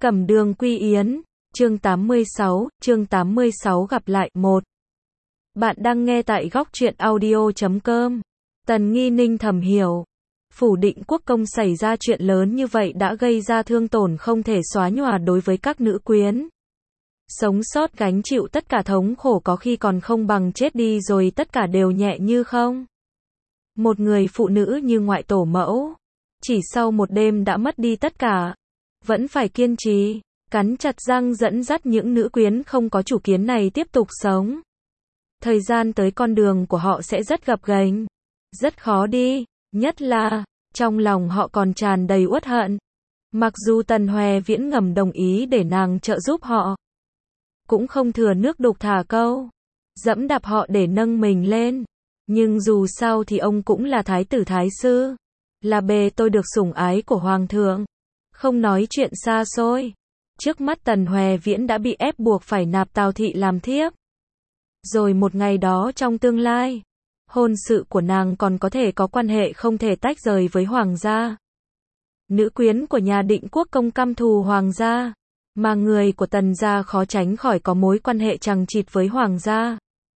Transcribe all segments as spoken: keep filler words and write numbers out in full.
Cẩm Đường Quy Yến, chương tám mươi sáu, chương tám mươi sáu gặp lại, một. Bạn đang nghe tại góc truyện audio chấm com. Tần Nghi Ninh thầm hiểu. Phủ Định Quốc công xảy ra chuyện lớn như vậy đã gây ra thương tổn không thể xóa nhòa đối với các nữ quyến. Sống sót gánh chịu tất cả thống khổ có khi còn không bằng chết đi rồi tất cả đều nhẹ như không. Một người phụ nữ như ngoại tổ mẫu, chỉ sau một đêm đã mất đi tất cả. Vẫn phải kiên trì, cắn chặt răng dẫn dắt những nữ quyến không có chủ kiến này tiếp tục sống. Thời gian tới con đường của họ sẽ rất gập ghềnh, rất khó đi, nhất là, trong lòng họ còn tràn đầy uất hận. Mặc dù Tần Hoè Viễn ngầm đồng ý để nàng trợ giúp họ, cũng không thừa nước đục thả câu, dẫm đạp họ để nâng mình lên. Nhưng dù sao thì ông cũng là thái tử thái sư, là bề tôi được sủng ái của hoàng thượng. Không nói chuyện xa xôi, trước mắt Tần Hoè Viễn đã bị ép buộc phải nạp Tào Thị làm thiếp. Rồi một ngày đó trong tương lai, hôn sự của nàng còn có thể có quan hệ không thể tách rời với hoàng gia. Nữ quyến của nhà Định Quốc công căm thù hoàng gia, mà người của Tần gia khó tránh khỏi có mối quan hệ chằng chịt với hoàng gia.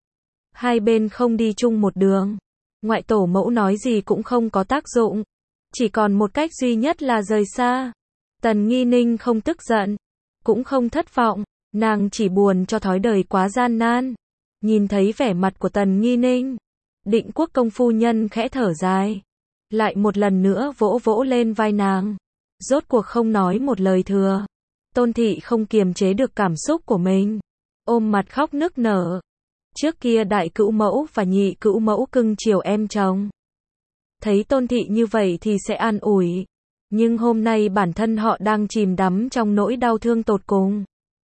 Hai bên không đi chung một đường, ngoại tổ mẫu nói gì cũng không có tác dụng, chỉ còn một cách duy nhất là rời xa. Tần Nghi Ninh không tức giận, cũng không thất vọng, nàng chỉ buồn cho thói đời quá gian nan. Nhìn thấy vẻ mặt của Tần Nghi Ninh, Định Quốc công phu nhân khẽ thở dài, lại một lần nữa vỗ vỗ lên vai nàng, rốt cuộc không nói một lời thừa. Tôn Thị không kiềm chế được cảm xúc của mình, ôm mặt khóc nức nở. Trước kia đại cữu mẫu và nhị cữu mẫu cưng chiều em chồng, thấy Tôn Thị như vậy thì sẽ an ủi. Nhưng hôm nay bản thân họ đang chìm đắm trong nỗi đau thương tột cùng,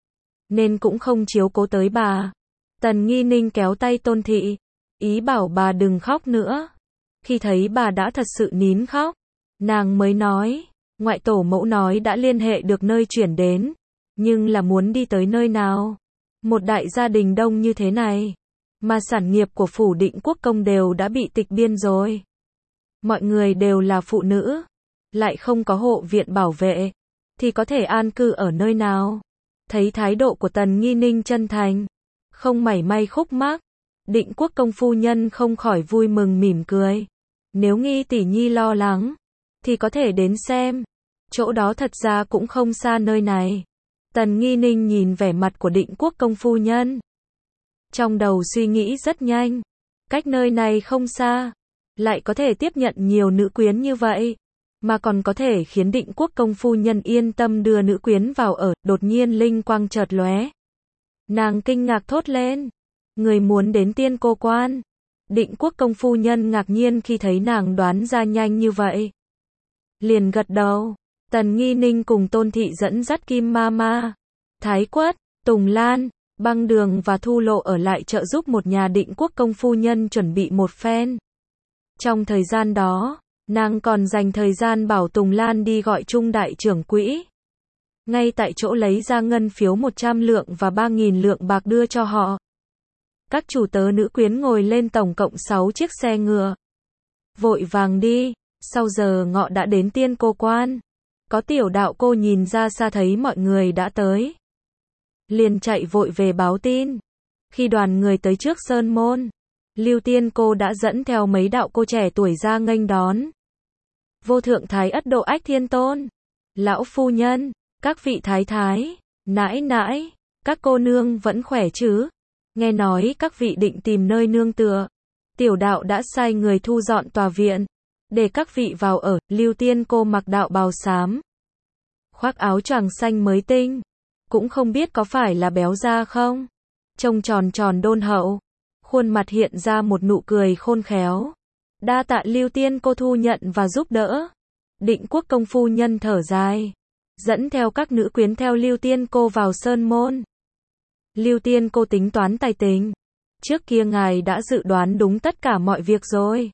nên cũng không chiếu cố tới bà. Tần Nghi Ninh kéo tay Tôn Thị, ý bảo bà đừng khóc nữa. Khi thấy bà đã thật sự nín khóc, nàng mới nói, ngoại tổ mẫu nói đã liên hệ được nơi chuyển đến, nhưng là muốn đi tới nơi nào? Một đại gia đình đông như thế này, mà sản nghiệp của Phủ Định Quốc công đều đã bị tịch biên rồi. Mọi người đều là phụ nữ, lại không có hộ viện bảo vệ, thì có thể an cư ở nơi nào? Thấy thái độ của Tần Nghi Ninh chân thành, không mảy may khúc mắc, Định Quốc công phu nhân không khỏi vui mừng mỉm cười. Nếu Nghi tỷ nhi lo lắng, thì có thể đến xem, chỗ đó thật ra cũng không xa nơi này. Tần Nghi Ninh nhìn vẻ mặt của Định Quốc công phu nhân, trong đầu suy nghĩ rất nhanh, cách nơi này không xa, lại có thể tiếp nhận nhiều nữ quyến như vậy, mà còn có thể khiến Định Quốc công phu nhân yên tâm đưa nữ quyến vào ở. Đột nhiên linh quang chợt lóe, nàng kinh ngạc thốt lên, người muốn đến Tiên Cô Quan? Định Quốc công phu nhân ngạc nhiên khi thấy nàng đoán ra nhanh như vậy, liền gật đầu. Tần Nghi Ninh cùng Tôn Thị dẫn dắt Kim Ma Ma, Thái Quất, Tùng Lan, Băng Đường và Thu Lộ ở lại trợ giúp một nhà Định Quốc công phu nhân chuẩn bị một phen. Trong thời gian đó, nàng còn dành thời gian bảo Tùng Lan đi gọi Trung đại trưởng quỹ, ngay tại chỗ lấy ra ngân phiếu một trăm lượng và ba nghìn lượng bạc đưa cho họ. Các chủ tớ nữ quyến ngồi lên tổng cộng sáu chiếc xe ngựa, vội vàng đi. Sau giờ ngọ đã đến Tiên Cô Quan. Có tiểu đạo cô nhìn ra xa thấy mọi người đã tới, liền chạy vội về báo tin. Khi đoàn người tới trước sơn môn, Lưu Tiên Cô đã dẫn theo mấy đạo cô trẻ tuổi ra nghênh đón. Vô thượng thái Ất Độ Ách Thiên Tôn, lão phu nhân, các vị thái thái, nãi nãi, các cô nương vẫn khỏe chứ? Nghe nói các vị định tìm nơi nương tựa, tiểu đạo đã sai người thu dọn tòa viện, để các vị vào ở. Lưu Tiên Cô mặc đạo bào xám, khoác áo choàng xanh mới tinh, cũng không biết có phải là béo da không, trông tròn tròn đôn hậu, khuôn mặt hiện ra một nụ cười khôn khéo. Đa tạ Lưu Tiên Cô thu nhận và giúp đỡ. Định Quốc công phu nhân thở dài, dẫn theo các nữ quyến theo Lưu Tiên Cô vào sơn môn. Lưu Tiên Cô tính toán tài tình, trước kia ngài đã dự đoán đúng tất cả mọi việc rồi.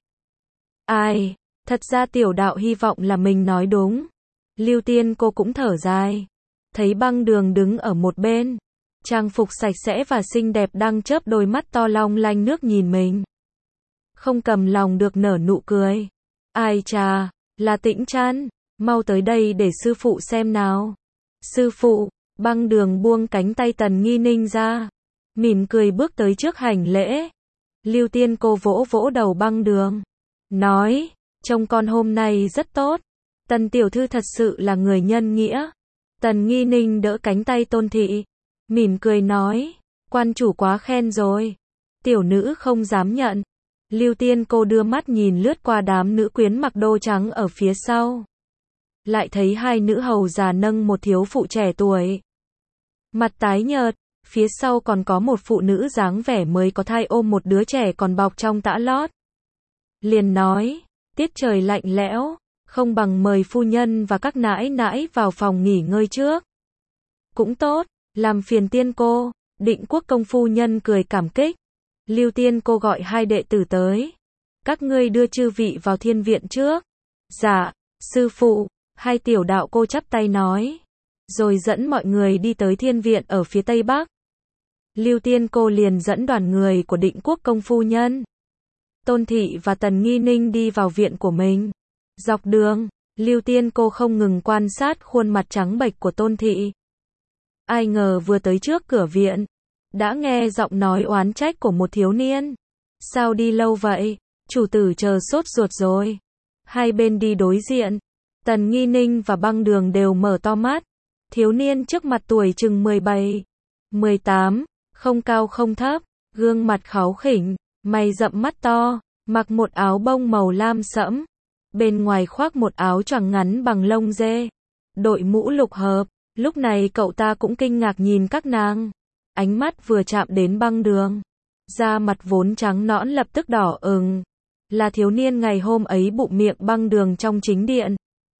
Ai, thật ra tiểu đạo hy vọng là mình nói đúng. Lưu Tiên Cô cũng thở dài, thấy Băng Đường đứng ở một bên, trang phục sạch sẽ và xinh đẹp đang chớp đôi mắt to long lanh nước nhìn mình, không cầm lòng được nở nụ cười. Ai chà, là Tĩnh Trăn, mau tới đây để sư phụ xem nào. Sư phụ, Băng Đường buông cánh tay Tần Nghi Ninh ra, mỉm cười bước tới trước hành lễ. Lưu Tiên Cô vỗ vỗ đầu Băng Đường, nói, trông con hôm nay rất tốt, Tần tiểu thư thật sự là người nhân nghĩa. Tần Nghi Ninh đỡ cánh tay Tôn thị, mỉm cười nói, quan chủ quá khen rồi, tiểu nữ không dám nhận. Lưu Tiên Cô đưa mắt nhìn lướt qua đám nữ quyến mặc đồ trắng ở phía sau, lại thấy hai nữ hầu già nâng một thiếu phụ trẻ tuổi, mặt tái nhợt, phía sau còn có một phụ nữ dáng vẻ mới có thai ôm một đứa trẻ còn bọc trong tã lót. Liền nói, tiết trời lạnh lẽo, không bằng mời phu nhân và các nãi nãi vào phòng nghỉ ngơi trước. Cũng tốt, làm phiền Tiên Cô. Định Quốc công phu nhân cười cảm kích. Lưu Tiên Cô gọi hai đệ tử tới. Các ngươi đưa chư vị vào thiên viện trước. Dạ, sư phụ. Hai tiểu đạo cô chắp tay nói. Rồi dẫn mọi người đi tới thiên viện ở phía tây bắc. Lưu Tiên Cô liền dẫn đoàn người của Định Quốc công phu nhân, Tôn thị và Tần Nghi Ninh đi vào viện của mình. Dọc đường, Lưu Tiên Cô không ngừng quan sát khuôn mặt trắng bệch của Tôn thị. Ai ngờ vừa tới trước cửa viện, đã nghe giọng nói oán trách của một thiếu niên. Sao đi lâu vậy? Chủ tử chờ sốt ruột rồi. Hai bên đi đối diện, Tần Nghi Ninh và Băng Đường đều mở to mắt. Thiếu niên trước mặt tuổi chừng mười bảy, mười tám, không cao không thấp, gương mặt kháu khỉnh, mày rậm mắt to, mặc một áo bông màu lam sẫm, bên ngoài khoác một áo choàng ngắn bằng lông dê, đội mũ lục hợp. Lúc này cậu ta cũng kinh ngạc nhìn các nàng, ánh mắt vừa chạm đến Băng Đường, da mặt vốn trắng nõn lập tức đỏ ửng, là thiếu niên ngày hôm ấy bụng miệng Băng Đường trong chính điện.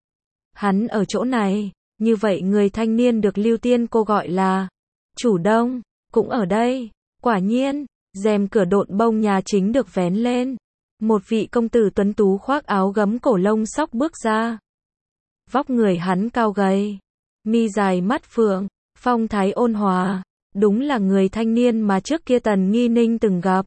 Hắn ở chỗ này, như vậy người thanh niên được Lưu Tiên Cô gọi là Chủ Đông, cũng ở đây. Quả nhiên, rèm cửa độn bông nhà chính được vén lên. Một vị công tử tuấn tú khoác áo gấm cổ lông sóc bước ra. Vóc người hắn cao gầy, mi dài mắt phượng, phong thái ôn hòa, đúng là người thanh niên mà trước kia Tần Nghi Ninh từng gặp.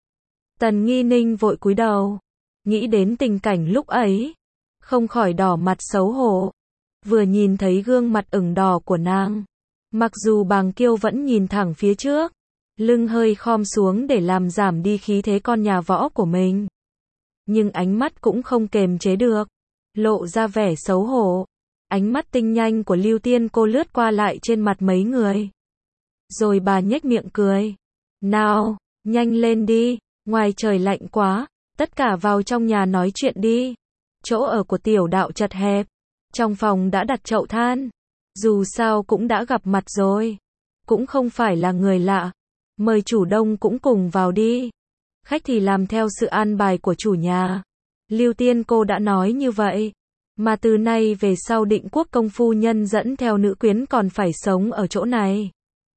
Tần Nghi Ninh vội cúi đầu, nghĩ đến tình cảnh lúc ấy, không khỏi đỏ mặt xấu hổ. Vừa nhìn thấy gương mặt ửng đỏ của nàng, mặc dù Bàng Kiêu vẫn nhìn thẳng phía trước, lưng hơi khom xuống để làm giảm đi khí thế con nhà võ của mình, nhưng ánh mắt cũng không kềm chế được, lộ ra vẻ xấu hổ. Ánh mắt tinh nhanh của Lưu Tiên Cô lướt qua lại trên mặt mấy người, rồi bà nhếch miệng cười. Nào, nhanh lên đi, ngoài trời lạnh quá, tất cả vào trong nhà nói chuyện đi. Chỗ ở của tiểu đạo chật hẹp, trong phòng đã đặt chậu than, dù sao cũng đã gặp mặt rồi, cũng không phải là người lạ, mời chủ Đông cũng cùng vào đi. Khách thì làm theo sự an bài của chủ nhà. Lưu Tiên Cô đã nói như vậy, mà từ nay về sau Định Quốc công phu nhân dẫn theo nữ quyến còn phải sống ở chỗ này.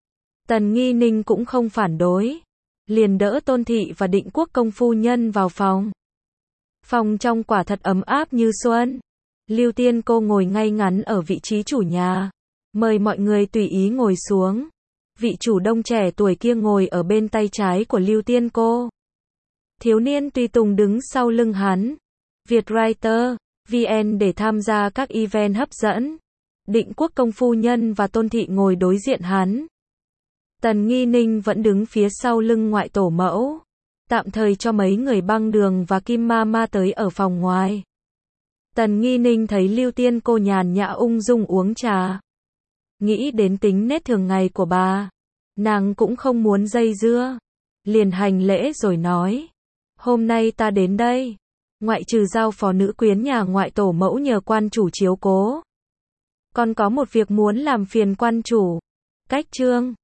Tần Nghi Ninh cũng không phản đối, liền đỡ Tôn thị và Định Quốc công phu nhân vào phòng. Phòng trong quả thật ấm áp như xuân. Lưu Tiên Cô ngồi ngay ngắn ở vị trí chủ nhà, mời mọi người tùy ý ngồi xuống. Vị chủ Đông trẻ tuổi kia ngồi ở bên tay trái của Lưu Tiên Cô. Thiếu niên tùy tùng đứng sau lưng hắn. Vietwriter vê en để tham gia các event hấp dẫn. Định Quốc công phu nhân và Tôn thị ngồi đối diện hắn. Tần Nghi Ninh vẫn đứng phía sau lưng ngoại tổ mẫu, tạm thời cho mấy người Băng Đường và Kim Ma Ma tới ở phòng ngoài. Tần Nghi Ninh thấy Lưu Tiên Cô nhàn nhã ung dung uống trà, nghĩ đến tính nết thường ngày của bà, nàng cũng không muốn dây dưa, liền hành lễ rồi nói: "Hôm nay ta đến đây, ngoại trừ giao phó nữ quyến nhà ngoại tổ mẫu nhờ quan chủ chiếu cố, còn có một việc muốn làm phiền quan chủ." Cách chương